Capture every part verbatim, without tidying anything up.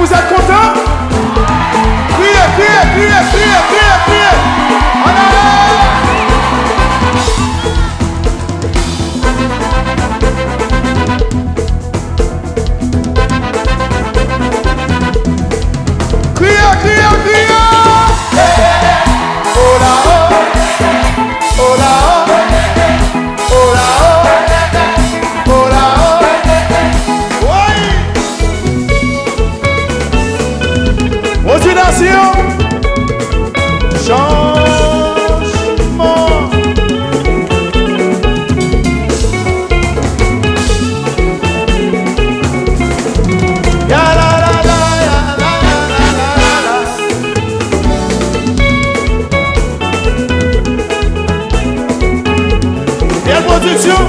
vous êtes contents? Criez, criez, criez, criez, criez, criez. En avant. Criez, criez, criez. Oh là, oh. Oh là, oh. Oh là, oh. Oh là, oh. Oui. Motivation. Changement. Ya la la la la la la la la. Quelle production.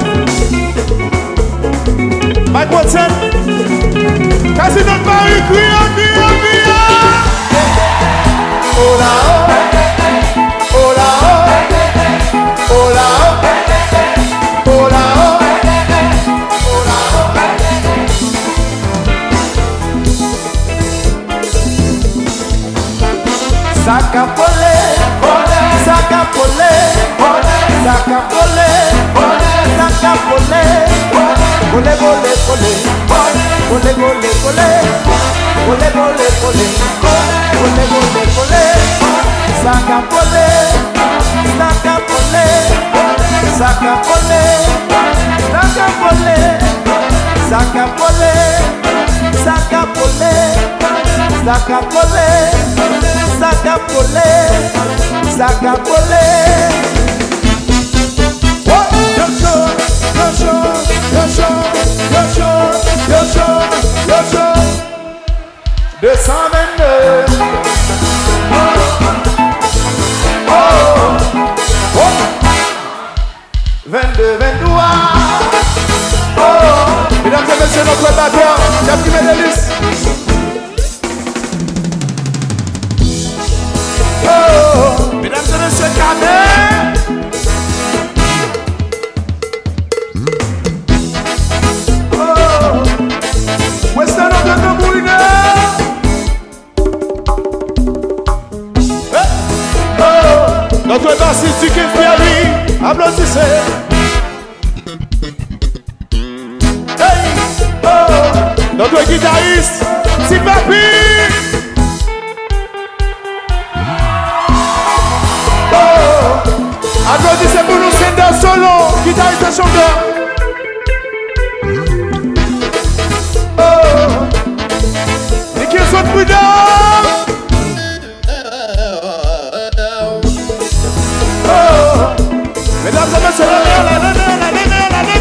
Mike Watson. Casino de Paris, criant, criant, criant. Oh là, oh. Oh là, oh. Oh là, oh. Oh là, oh. Oh là, oh. Sacapolé, sacapolé, sacapolé, sacapolé, volé, volé, volé, volé, volé, volé, volé, volé, volé, volé, volé, volé, volé, sacapolé, sacapolé, sacapolé, sacapolé, sacapolé, sacapolé, sacapolé, sacapolé, sacapolé. Yo show, yo show, yo show, yo show. deux cent vingt-deux. Oh, oh, oh. vingt-deux, vingt-trois. Oh, mesdames et messieurs, notre batteur, Capri Médelis. Oh, mesdames et messieurs, Cadet. Notre bassiste du King Pierre, applaudissez. Hey, oh, notre guitariste, c'est Papi. Oh, applaudissez pour nous, Sender Solo, guitariste et chanteur. Oh, et qu'ils sont prudents. Mesdames et messieurs, la la la la la la la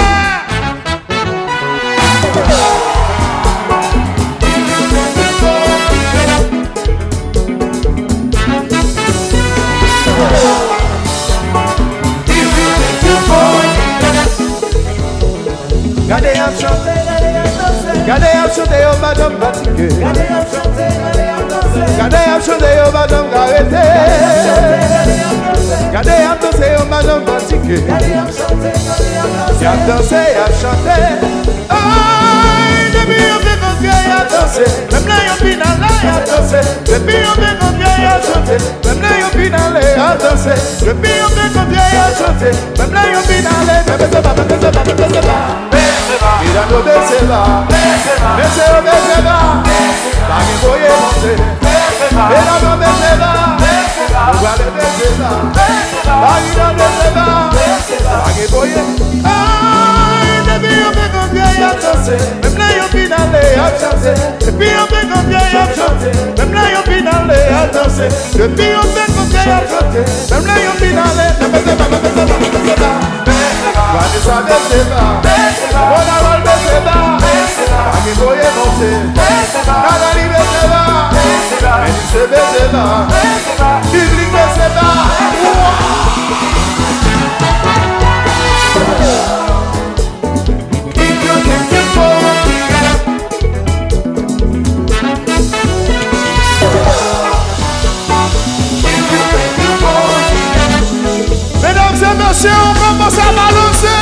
Gardez à chanter, gardez à chanter au madame fatiguée. Gardez à chanter, gardez à chanter au madame arrêtée. Gardez à danser au madame fatiguée. Gardez à chanter, gardez à danser, à chanter. Aïe, depuis on fait qu'on vieille à danser. Même là on finale à danser. Depuis on fait qu'on vieille à chanter. Même là on finale à danser. Depuis on fait qu'on vieille à chanter. Même là on finale. Bébé c'est pas, bébé c'est pas, bébé c'est pas. Mirando Beceba, Beceba, Beceba, la que voy a monter. Mirando Beceba, igual de Beceba, la vida Beceba, la que voy a. Ay, depuis on fait qu'on vieille à danser, même là on finale à chanter. Depuis on fait qu'on vieille à chanter, même là on finale à danser. Depuis on fait qu'on vieille à chanter, même là on finale. Beceba, Beceba, Beceba. Vanessa Beceba, Bona Val Beceba, Aki Boye Monte, Nadali Beceba, Elise Beceba, Biblik Beceba. Mesdames et messieurs, on commence à balancer.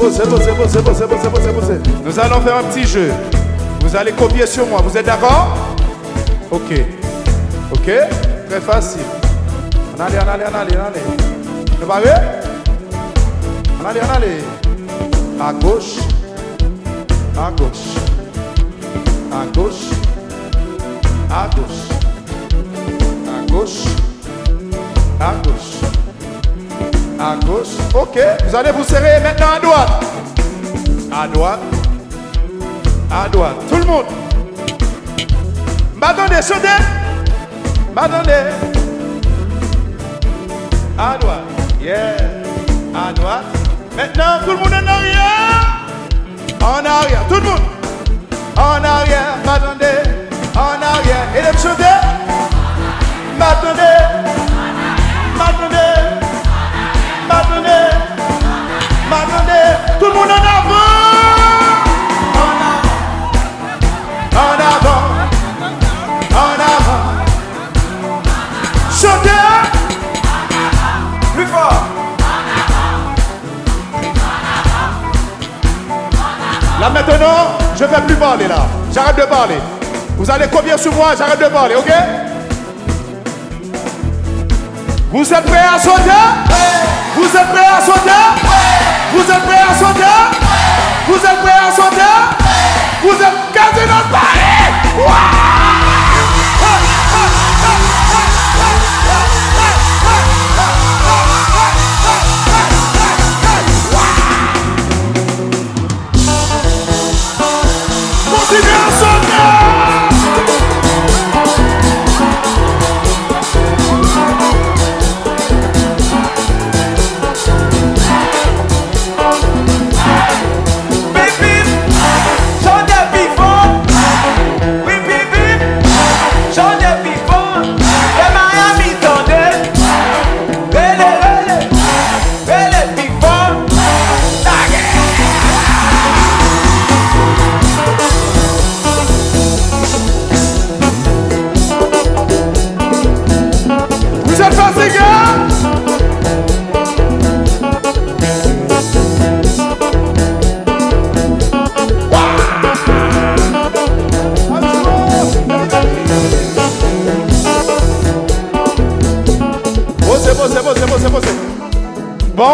beau, c'est beau, c'est beau, c'est beau, c'est beau, c'est beau, c'est beau, c'est beau. Nous allons faire un petit jeu. Vous allez copier sur moi. Vous êtes d'accord? Ok. Ok? Très facile. On allez, on allez, on allez, on allez. Vous parlez? On allez, on allez. À gauche. À gauche. À gauche. À gauche. À gauche. À gauche. À gauche. Ok. Vous allez vous serrer maintenant à droite. À droite. À droite. Tout le monde. M'attendez, sautez. M'attendez. À droite. Yeah. À droite. Maintenant, tout le monde en arrière. En arrière. Tout le monde. En arrière. M'attendez. En arrière. Et les sautez. M'attendez. M'attendez. M'attendez. M'attendez. Tout le monde en avant. En avant, en avant, chantez, plus fort. Là maintenant, je ne vais plus parler là. J'arrête de parler. Vous allez combien sur moi, j'arrête de parler, ok? Vous êtes prêts à sauter? Vous êtes prêts à sauter? Vous êtes prêts à sauter? Vous êtes prêts à sauter? Vous êtes casé dans le palais! Continuez à sauter! C'est bon, c'est bon, c'est bon, c'est bon, c'est bon. Bon.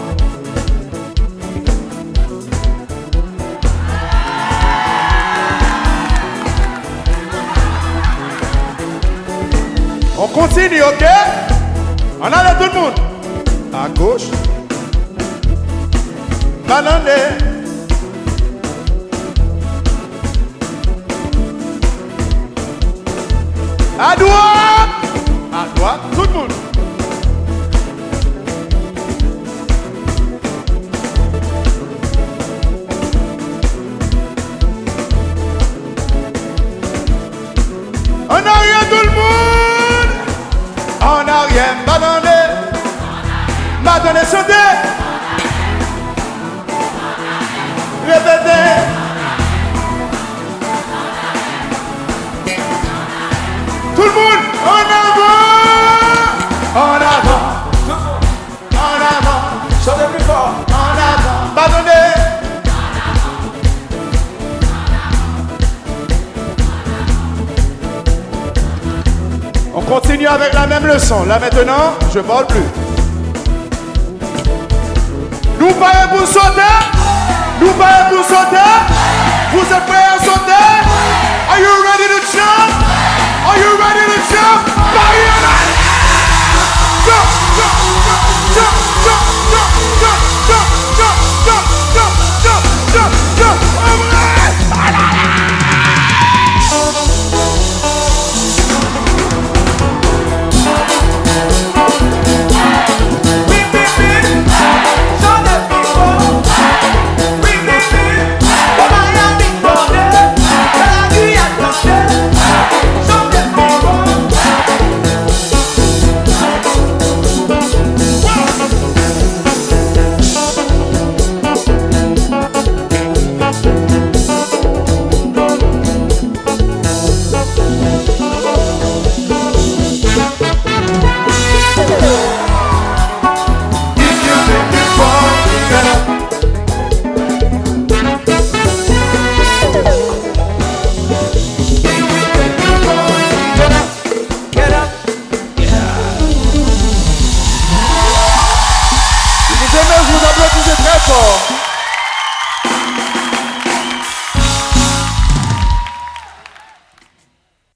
On continue, ok? On allait tout le monde. À gauche. Balandé. À droite. À droite, tout le monde. En arrière tout le monde. En arrière, m'attendez. M'attendez, sautez. Répétez. Tout le monde, en avant. En avant. En avant. Sautez plus fort. En avant. M'attendez. On continue avec la même leçon. Là maintenant, je ne parle plus. Nous parlons pour sauter. Nous parlons pour sauter. Vous êtes prêts à sauter? Are you ready to jump? Are you ready to jump? Parlez!